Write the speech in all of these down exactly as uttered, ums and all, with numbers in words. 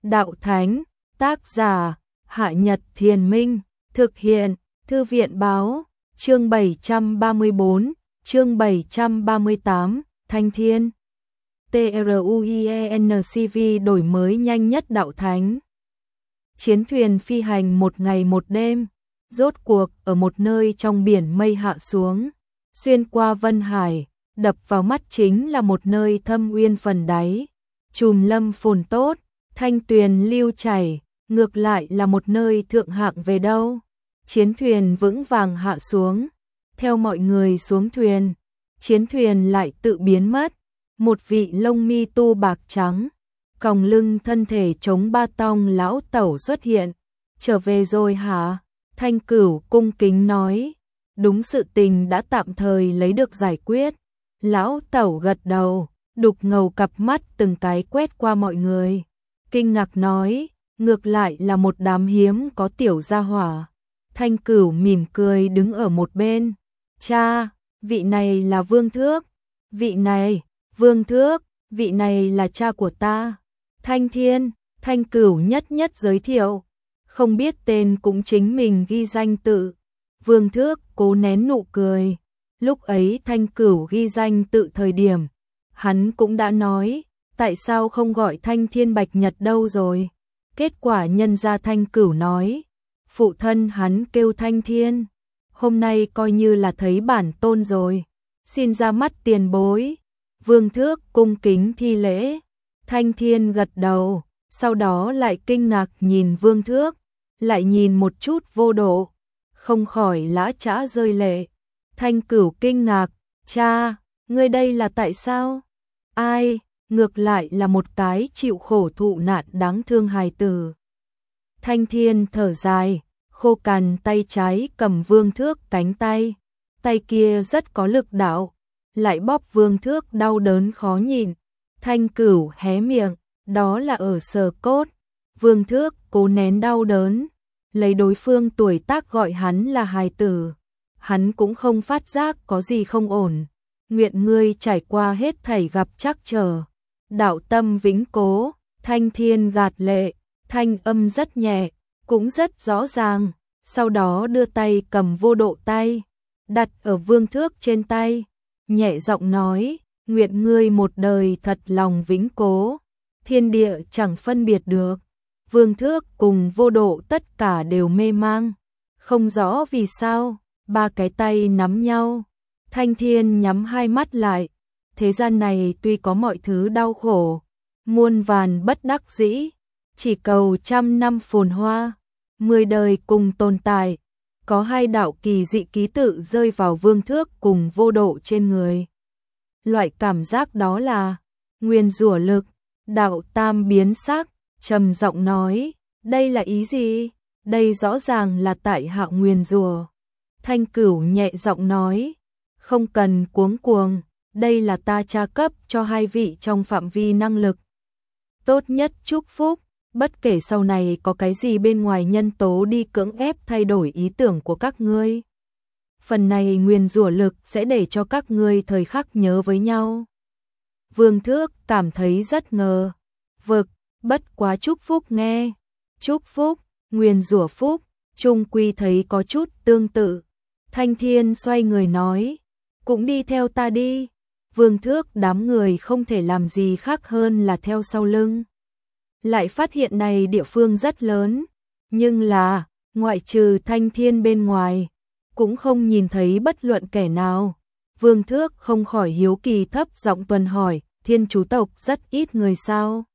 Đạo Thánh, tác giả, Hạ Nhật Thiền Minh, thực hiện, Thư viện Báo, chương bảy trăm ba mươi bốn, chương bảy trăm ba mươi tám, Thanh Thiên. TRUIENCV đổi mới nhanh nhất Đạo Thánh. Chiến thuyền phi hành một ngày một đêm, rốt cuộc ở một nơi trong biển mây hạ xuống, xuyên qua Vân Hải, đập vào mắt chính là một nơi thâm uyên phần đáy, trùm lâm phồn tốt, thanh tuyền lưu chảy, ngược lại là một nơi thượng hạng về đâu. Chiến thuyền vững vàng hạ xuống, theo mọi người xuống thuyền, chiến thuyền lại tự biến mất. Một vị lông mi tu bạc trắng, còng lưng thân thể chống ba tong lão tẩu xuất hiện. Trở về rồi hả? Thanh Cửu cung kính nói. Đúng, sự tình đã tạm thời lấy được giải quyết. Lão tẩu gật đầu, đục ngầu cặp mắt từng cái quét qua mọi người. Kinh ngạc nói, ngược lại là một đám hiếm có tiểu gia hỏa. Thanh Cửu mỉm cười đứng ở một bên. Cha, vị này là Vương Thước. Vị này, Vương Thước, vị này là cha của ta. Thanh Thiên, Thanh Cửu nhất nhất giới thiệu. Không biết tên cũng chính mình ghi danh tự. Vương Thước cố nén nụ cười. Lúc ấy Thanh Cửu ghi danh tự thời điểm, hắn cũng đã nói, tại sao không gọi Thanh Thiên Bạch Nhật đâu rồi. Kết quả nhân ra Thanh Cửu nói, phụ thân hắn kêu Thanh Thiên. Hôm nay coi như là thấy bản tôn rồi. Xin ra mắt tiền bối. Vương Thước cung kính thi lễ. Thanh Thiên gật đầu, sau đó lại kinh ngạc nhìn Vương Thước, lại nhìn một chút Vô Độ, không khỏi lã chã rơi lệ. Thanh Cửu kinh ngạc, cha, ngươi đây là tại sao? Ai, ngược lại là một cái chịu khổ thụ nạn đáng thương hài tử. Thanh Thiên thở dài, khô cằn tay trái cầm Vương Thước cánh tay, tay kia rất có lực đạo, lại bóp Vương Thước đau đớn khó nhìn. Thanh Cửu hé miệng, đó là ở sờ cốt. Vương Thước cố nén đau đớn, lấy đối phương tuổi tác gọi hắn là hài tử. Hắn cũng không phát giác có gì không ổn. Nguyện ngươi trải qua hết thảy gặp trắc trở, đạo tâm vĩnh cố. Thanh Thiên gạt lệ, thanh âm rất nhẹ, cũng rất rõ ràng. Sau đó đưa tay cầm Vô Độ tay, đặt ở Vương Thước trên tay, nhẹ giọng nói, nguyện ngươi một đời thật lòng vĩnh cố, thiên địa chẳng phân biệt được. Vương Thước cùng Vô Độ tất cả đều mê mang, không rõ vì sao, ba cái tay nắm nhau. Thanh Thiên nhắm hai mắt lại, thế gian này tuy có mọi thứ đau khổ, muôn vàn bất đắc dĩ, chỉ cầu trăm năm phồn hoa, mười đời cùng tồn tại. Có hai đạo kỳ dị ký tự rơi vào Vương Thước cùng Vô Độ trên người. Loại cảm giác đó là nguyên rủa lực. Đạo Tam biến sắc, trầm giọng nói, đây là ý gì? Đây rõ ràng là tại hạ nguyên rủa. Thanh Cửu nhẹ giọng nói, không cần cuống cuồng, đây là ta tra cấp cho hai vị trong phạm vi năng lực tốt nhất chúc phúc, bất kể sau này có cái gì bên ngoài nhân tố đi cưỡng ép thay đổi ý tưởng của các ngươi. Phần này nguyên rủa lực sẽ để cho các ngươi thời khắc nhớ với nhau. Vương Thước cảm thấy rất ngờ vực, bất quá chúc phúc nghe. Chúc phúc, nguyên rủa phúc, chung quy thấy có chút tương tự. Thanh Thiên xoay người nói, cũng đi theo ta đi. Vương Thước đám người không thể làm gì khác hơn là theo sau lưng. Lại phát hiện này địa phương rất lớn, nhưng là, ngoại trừ Thanh Thiên bên ngoài, cũng không nhìn thấy bất luận kẻ nào. Vương Thước không khỏi hiếu kỳ thấp giọng tuần hỏi, Thiên Chú tộc rất ít người sao?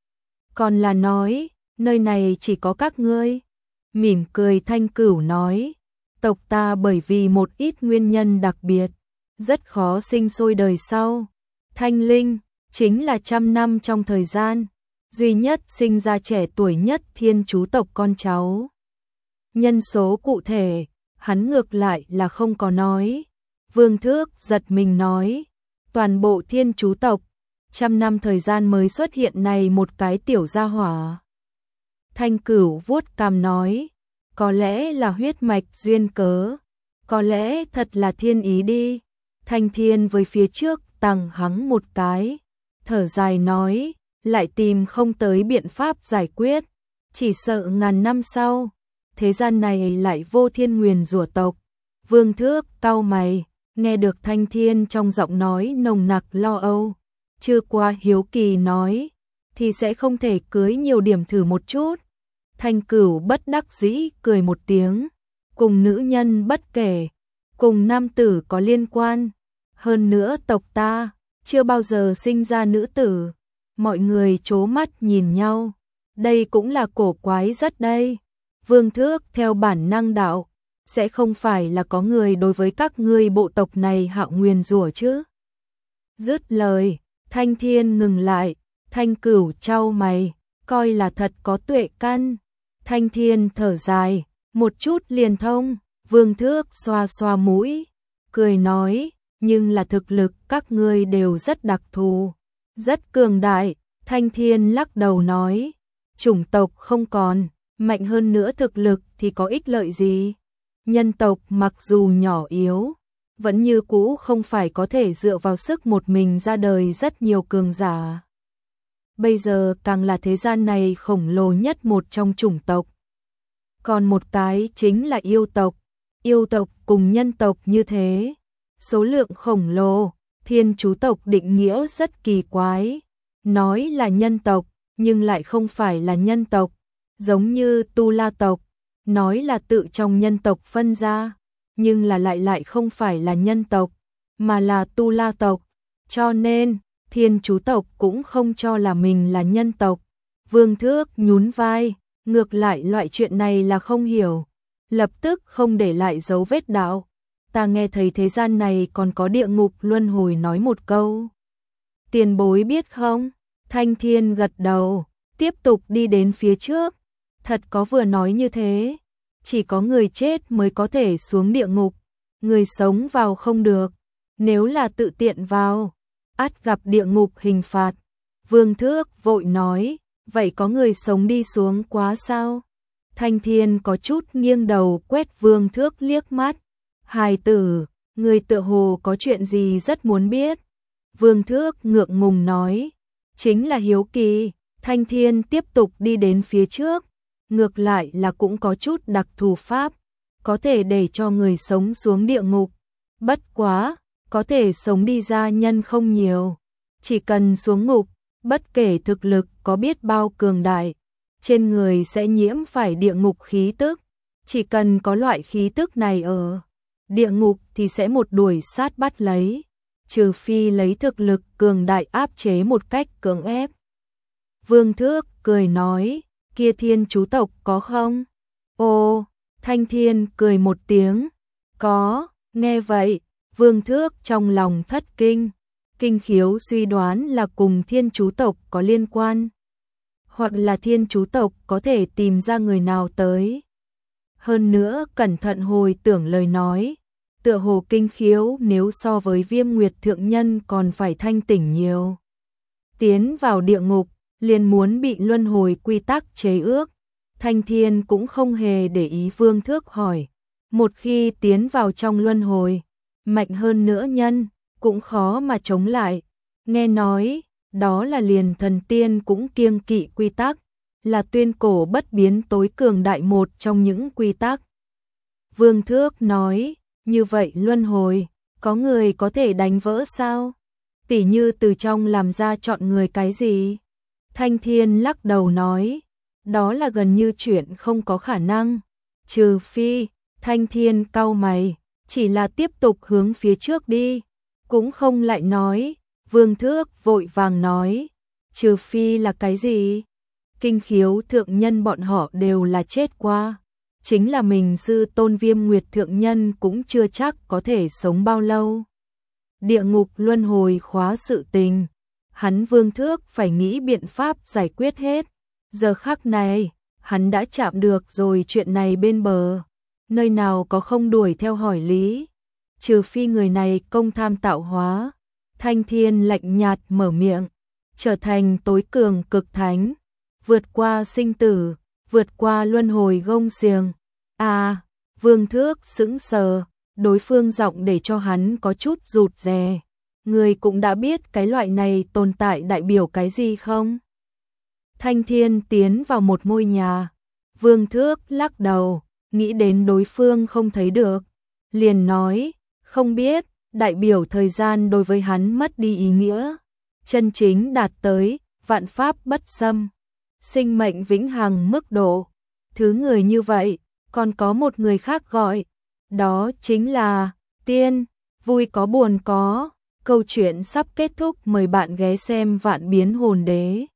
Còn là nói, nơi này chỉ có các ngươi. Mỉm cười Thanh Cửu nói, tộc ta bởi vì một ít nguyên nhân đặc biệt, rất khó sinh sôi đời sau. Thanh linh, chính là trăm năm trong thời gian, duy nhất sinh ra trẻ tuổi nhất Thiên Chú tộc con cháu. Nhân số cụ thể, hắn ngược lại là không có nói. Vương Thước giật mình nói, toàn bộ Thiên Chú tộc, trăm năm thời gian mới xuất hiện này một cái tiểu gia hỏa. Thanh Cửu vuốt cằm nói, có lẽ là huyết mạch duyên cớ, có lẽ thật là thiên ý đi. Thanh Thiên với phía trước tằng hắng một cái, thở dài nói, lại tìm không tới biện pháp giải quyết, chỉ sợ ngàn năm sau, thế gian này lại vô thiên nguyền rủa tộc. Vương Thước cau mày, nghe được Thanh Thiên trong giọng nói nồng nặc lo âu, chưa qua hiếu kỳ nói, thì sẽ không thể cưới nhiều điểm thử một chút. Thanh Cửu bất đắc dĩ cười một tiếng, cùng nữ nhân bất kể, cùng nam tử có liên quan, hơn nữa tộc ta chưa bao giờ sinh ra nữ tử. Mọi người trố mắt nhìn nhau, đây cũng là cổ quái rất đây. Vương Thước theo bản năng đạo, sẽ không phải là có người đối với các ngươi bộ tộc này hạ nguyền rủa chứ? Dứt lời, Thanh Thiên ngừng lại, Thanh Cửu chau mày, coi là thật có tuệ căn. Thanh Thiên thở dài, một chút liền thông. Vương Thước xoa xoa mũi, cười nói, nhưng là thực lực các ngươi đều rất đặc thù, rất cường đại. Thanh Thiên lắc đầu nói, chủng tộc không còn, mạnh hơn nữa thực lực thì có ích lợi gì? Nhân tộc mặc dù nhỏ yếu, vẫn như cũ không phải có thể dựa vào sức một mình ra đời rất nhiều cường giả. Bây giờ càng là thế gian này khổng lồ nhất một trong chủng tộc. Còn một cái chính là yêu tộc. Yêu tộc cùng nhân tộc như thế, số lượng khổng lồ. Thiên Chú tộc định nghĩa rất kỳ quái, nói là nhân tộc nhưng lại không phải là nhân tộc, giống như Tu La tộc, nói là tự trong nhân tộc phân ra, nhưng là lại lại không phải là nhân tộc, mà là Tu La tộc, cho nên Thiên Chú tộc cũng không cho là mình là nhân tộc. Vương Thước nhún vai, ngược lại loại chuyện này là không hiểu, lập tức không để lại dấu vết đạo. Ta nghe thấy thế gian này còn có địa ngục luân hồi nói một câu. Tiền bối biết không? Thanh Thiên gật đầu, tiếp tục đi đến phía trước. Thật có vừa nói như thế, chỉ có người chết mới có thể xuống địa ngục, người sống vào không được. Nếu là tự tiện vào, ắt gặp địa ngục hình phạt. Vương Thước vội nói, vậy có người sống đi xuống quá sao? Thanh Thiên có chút nghiêng đầu quét Vương Thước liếc mắt. Hài tử, người tựa hồ có chuyện gì rất muốn biết. Vương Thước ngượng ngùng nói, chính là hiếu kỳ. Thanh Thiên tiếp tục đi đến phía trước, ngược lại là cũng có chút đặc thù pháp, có thể để cho người sống xuống địa ngục. Bất quá, có thể sống đi ra nhân không nhiều, chỉ cần xuống ngục, bất kể thực lực có biết bao cường đại, trên người sẽ nhiễm phải địa ngục khí tức. Chỉ cần có loại khí tức này ở địa ngục thì sẽ một đuổi sát bắt lấy, trừ phi lấy thực lực cường đại áp chế một cách cưỡng ép. Vương Thước cười nói, kia Thiên Chú tộc có không? Ồ, Thanh Thiên cười một tiếng, có. Nghe vậy, Vương Thước trong lòng thất kinh, kinh khiếu suy đoán là cùng Thiên Chú tộc có liên quan, hoặc là Thiên Chú tộc có thể tìm ra người nào tới. Hơn nữa cẩn thận hồi tưởng lời nói, tựa hồ kinh khiếu nếu so với Viêm Nguyệt thượng nhân còn phải thanh tỉnh nhiều. Tiến vào địa ngục, liền muốn bị luân hồi quy tắc chế ước. Thanh Thiên cũng không hề để ý Vương Thước hỏi, một khi tiến vào trong luân hồi, mạnh hơn nữa nhân, cũng khó mà chống lại. Nghe nói, đó là liền thần tiên cũng kiêng kỵ quy tắc, là tuyên cổ bất biến tối cường đại một trong những quy tắc. Vương Thước nói, như vậy luân hồi, có người có thể đánh vỡ sao? Tỉ như từ trong làm ra chọn người cái gì? Thanh Thiên lắc đầu nói, đó là gần như chuyện không có khả năng, trừ phi. Thanh Thiên cau mày, chỉ là tiếp tục hướng phía trước đi, cũng không lại nói. Vương Thước vội vàng nói, trừ phi là cái gì? Kinh khiếu thượng nhân bọn họ đều là chết qua, chính là mình sư tôn Viêm Nguyệt thượng nhân cũng chưa chắc có thể sống bao lâu. Địa ngục luân hồi khóa sự tình, hắn Vương Thước phải nghĩ biện pháp giải quyết hết. Giờ khắc này, hắn đã chạm được rồi chuyện này bên bờ, nơi nào có không đuổi theo hỏi lý, trừ phi người này công tham tạo hóa. Thanh Thiên lạnh nhạt mở miệng, trở thành tối cường cực thánh, vượt qua sinh tử, vượt qua luân hồi gông xiềng. À, Vương Thước sững sờ, đối phương giọng để cho hắn có chút rụt rè. Người cũng đã biết cái loại này tồn tại đại biểu cái gì không? Thanh Thiên tiến vào một ngôi nhà. Vương Thước lắc đầu, nghĩ đến đối phương không thấy được, liền nói, không biết, đại biểu thời gian đối với hắn mất đi ý nghĩa, chân chính đạt tới vạn pháp bất xâm, sinh mệnh vĩnh hằng mức độ. Thứ người như vậy, còn có một người khác gọi, đó chính là tiên. Vui có buồn có, câu chuyện sắp kết thúc, mời bạn ghé xem Vạn Biến Hồn Đế.